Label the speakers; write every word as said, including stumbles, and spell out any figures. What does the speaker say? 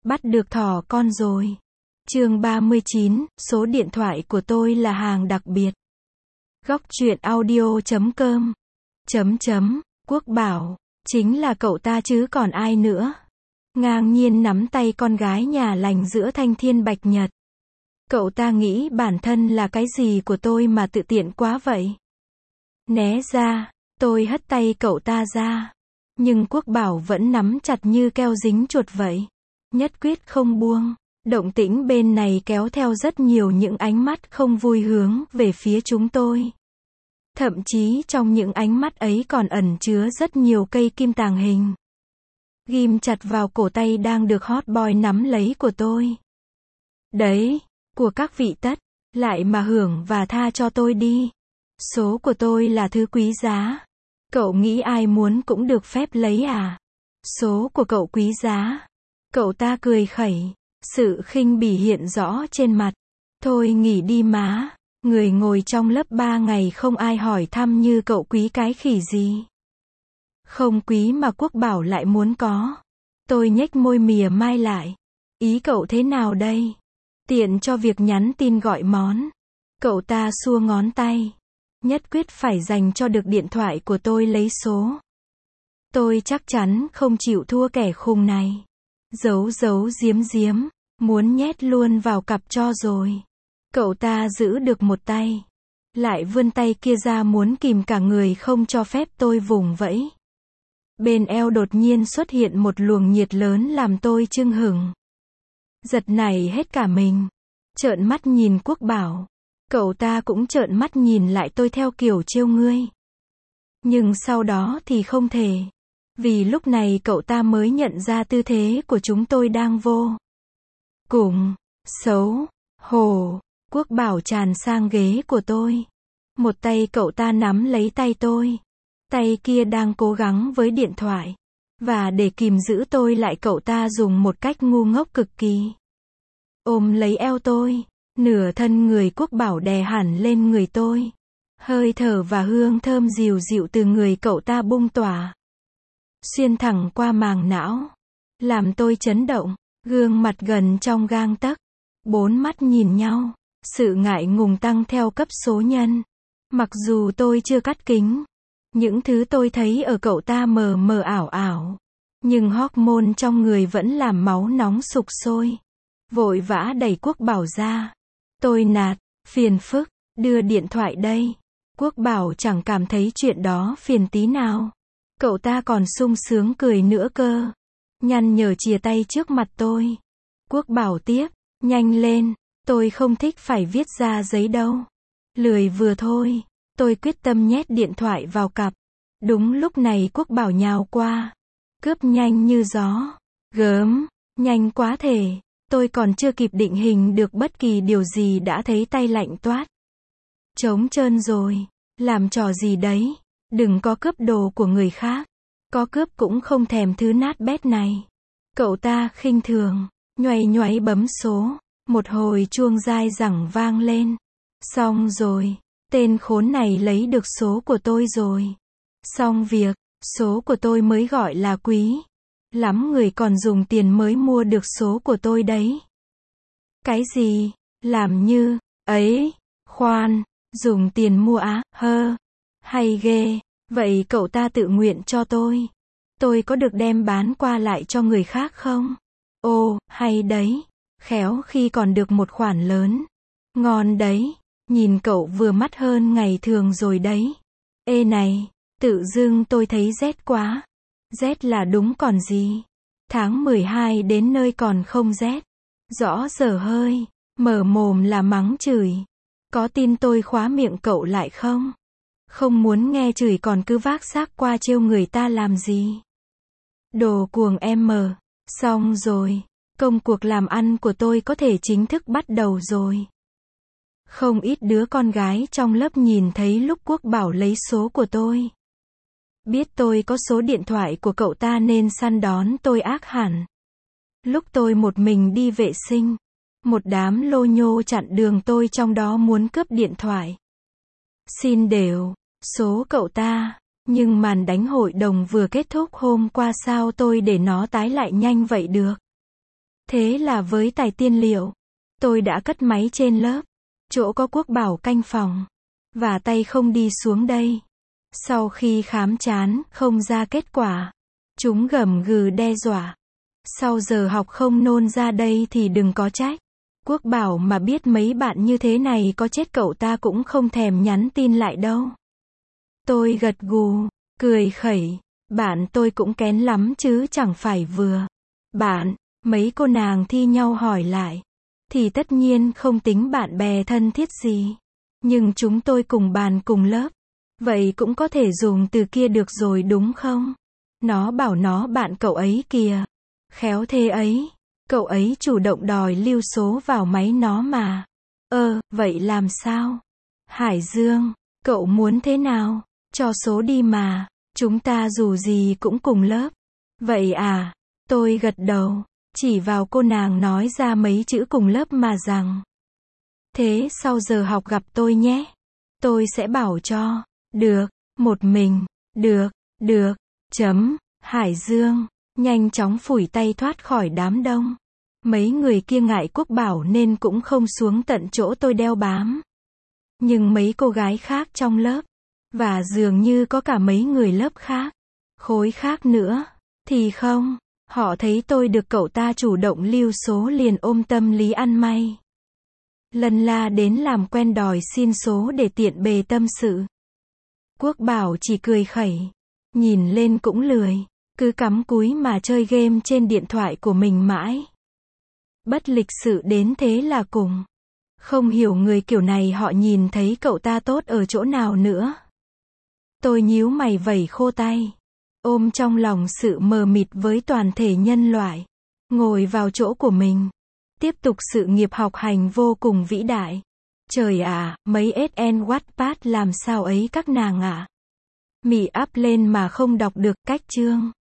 Speaker 1: Bắt được thỏ con rồi. Chương ba mươi chín, số điện thoại của tôi là hàng đặc biệt. Góc truyện audio chấm com. Chấm chấm, Quốc bảo, chính là cậu ta chứ còn ai nữa. Ngang nhiên nắm tay con gái nhà lành giữa thanh thiên bạch nhật. Cậu ta nghĩ bản thân là cái gì của tôi mà tự tiện quá vậy. Né ra, tôi hất tay cậu ta ra. Nhưng Quốc bảo vẫn nắm chặt như keo dính chuột vậy. Nhất quyết không buông. Động tĩnh bên này kéo theo rất nhiều những ánh mắt không vui hướng về phía chúng tôi. Thậm chí trong những ánh mắt ấy còn ẩn chứa rất nhiều cây kim tàng hình. Ghim chặt vào cổ tay đang được hot boy nắm lấy của tôi. Đấy, của các vị tất, lại mà hưởng và tha cho tôi đi. Số của tôi là thứ quý giá. Cậu nghĩ ai muốn cũng được phép lấy à? Số của cậu quý giá. Cậu ta cười khẩy. Sự khinh bỉ hiện rõ trên mặt. Thôi nghỉ đi má. Người ngồi trong lớp ba ngày không ai hỏi thăm như cậu quý cái khỉ gì. Không quý mà Quốc bảo lại muốn có. Tôi nhếch môi mỉa mai lại. Ý cậu thế nào đây? Tiện cho việc nhắn tin gọi món. Cậu ta xua ngón tay. Nhất quyết phải dành cho được điện thoại của tôi lấy số. Tôi chắc chắn không chịu thua kẻ khùng này. Giấu giấu giếm giếm. Muốn nhét luôn vào cặp cho rồi. Cậu ta giữ được một tay. Lại vươn tay kia ra muốn kìm cả người không cho phép tôi vùng vẫy. Bên eo đột nhiên xuất hiện một luồng nhiệt lớn làm tôi chưng hửng. Giật nảy hết cả mình. Trợn mắt nhìn Quốc bảo. Cậu ta cũng trợn mắt nhìn lại tôi theo kiểu trêu ngươi. Nhưng sau đó thì không thể. Vì lúc này cậu ta mới nhận ra tư thế của chúng tôi đang vô cùng xấu hổ. Quốc bảo tràn sang ghế của tôi. Một tay cậu ta nắm lấy tay tôi. Tay kia đang cố gắng với điện thoại. Và để kìm giữ tôi lại cậu ta dùng một cách ngu ngốc cực kỳ. Ôm lấy eo tôi. Nửa thân người Quốc bảo đè hẳn lên người tôi. Hơi thở và hương thơm dịu dịu từ người cậu ta bung tỏa. Xuyên thẳng qua màng não. Làm tôi chấn động. Gương mặt gần trong gang tấc. Bốn mắt nhìn nhau. Sự ngại ngùng tăng theo cấp số nhân. Mặc dù tôi chưa cắt kính. Những thứ tôi thấy ở cậu ta mờ mờ ảo ảo. Nhưng hormone trong người vẫn làm máu nóng sục sôi. Vội vã đẩy Quốc bảo ra. Tôi nạt, phiền phức, đưa điện thoại đây. Quốc bảo chẳng cảm thấy chuyện đó phiền tí nào. Cậu ta còn sung sướng cười nữa cơ. Nhăn nhở chìa tay trước mặt tôi. Quốc bảo tiếp, nhanh lên, tôi không thích phải viết ra giấy đâu. Lười vừa thôi, tôi quyết tâm nhét điện thoại vào cặp. Đúng lúc này Quốc bảo nhào qua. Cướp nhanh như gió. Gớm, nhanh quá thể. Tôi còn chưa kịp định hình được bất kỳ điều gì đã thấy tay lạnh toát. Trống trơn rồi. Làm trò gì đấy? Đừng có cướp đồ của người khác. Có cướp cũng không thèm thứ nát bét này. Cậu ta khinh thường. Nhoay nhoáy bấm số. Một hồi chuông dai dẳng vang lên. Xong rồi. Tên khốn này lấy được số của tôi rồi. Xong việc. Số của tôi mới gọi là quý. Lắm người còn dùng tiền mới mua được số của tôi đấy. Cái gì? Làm như, ấy, khoan, dùng tiền mua á, hơ, hay ghê, vậy cậu ta tự nguyện cho tôi. Tôi có được đem bán qua lại cho người khác không? Ồ, hay đấy, khéo khi còn được một khoản lớn. Ngon đấy, nhìn cậu vừa mắt hơn ngày thường rồi đấy. Ê này, tự dưng tôi thấy rét quá. Rét là đúng còn gì. Tháng mười hai đến nơi còn không rét. Rõ dở hơi. Mở mồm là mắng chửi. Có tin tôi khóa miệng cậu lại không? Không muốn nghe chửi còn cứ vác xác qua trêu người ta làm gì? Đồ cuồng em mờ. Xong rồi. Công cuộc làm ăn của tôi có thể chính thức bắt đầu rồi. Không ít đứa con gái trong lớp nhìn thấy lúc Quốc bảo lấy số của tôi. Biết tôi có số điện thoại của cậu ta nên săn đón tôi ác hẳn. Lúc tôi một mình đi vệ sinh, một đám lô nhô chặn đường tôi trong đó muốn cướp điện thoại. Xin đều, số cậu ta, nhưng màn đánh hội đồng vừa kết thúc hôm qua sao tôi để nó tái lại nhanh vậy được. Thế là với tài tiên liệu, tôi đã cất máy trên lớp, chỗ có Quốc Bảo canh phòng, và tay không đi xuống đây. Sau khi khám chán, không ra kết quả, chúng gầm gừ đe dọa. Sau giờ học không nôn ra đây thì đừng có trách. Quốc Bảo mà biết mấy bạn như thế này có chết cậu ta cũng không thèm nhắn tin lại đâu. Tôi gật gù, cười khẩy. Bạn tôi cũng kén lắm chứ chẳng phải vừa. Bạn, mấy cô nàng thi nhau hỏi lại. Thì tất nhiên không tính bạn bè thân thiết gì. Nhưng chúng tôi cùng bàn cùng lớp. Vậy cũng có thể dùng từ kia được rồi đúng không? Nó bảo nó bạn cậu ấy kìa. Khéo thế ấy. Cậu ấy chủ động đòi lưu số vào máy nó mà. Ơ, vậy làm sao? Hải Dương, cậu muốn thế nào? Cho số đi mà. Chúng ta dù gì cũng cùng lớp. Vậy à? Tôi gật đầu. Chỉ vào cô nàng nói ra mấy chữ cùng lớp mà rằng. Thế sau giờ học gặp tôi nhé. Tôi sẽ bảo cho. Được. Một mình. Được. Được. Chấm. Hải Dương nhanh chóng phủi tay thoát khỏi đám đông. Mấy người kia ngại Quốc Bảo nên cũng không xuống tận chỗ tôi đeo bám. Nhưng mấy cô gái khác trong lớp, và dường như có cả mấy người lớp khác, khối khác nữa, thì không. Họ thấy tôi được cậu ta chủ động lưu số liền ôm tâm lý ăn may. Lần la đến làm quen đòi xin số để tiện bề tâm sự. Quốc Bảo chỉ cười khẩy, nhìn lên cũng lười, cứ cắm cúi mà chơi game trên điện thoại của mình mãi. Bất lịch sự đến thế là cùng. Không hiểu người kiểu này họ nhìn thấy cậu ta tốt ở chỗ nào nữa. Tôi nhíu mày vẩy khô tay, ôm trong lòng sự mờ mịt với toàn thể nhân loại, ngồi vào chỗ của mình, tiếp tục sự nghiệp học hành vô cùng vĩ đại. Trời ạ, mấy ét en Wattpad làm sao ấy các nàng ạ? Mị up lên mà không đọc được cách chương.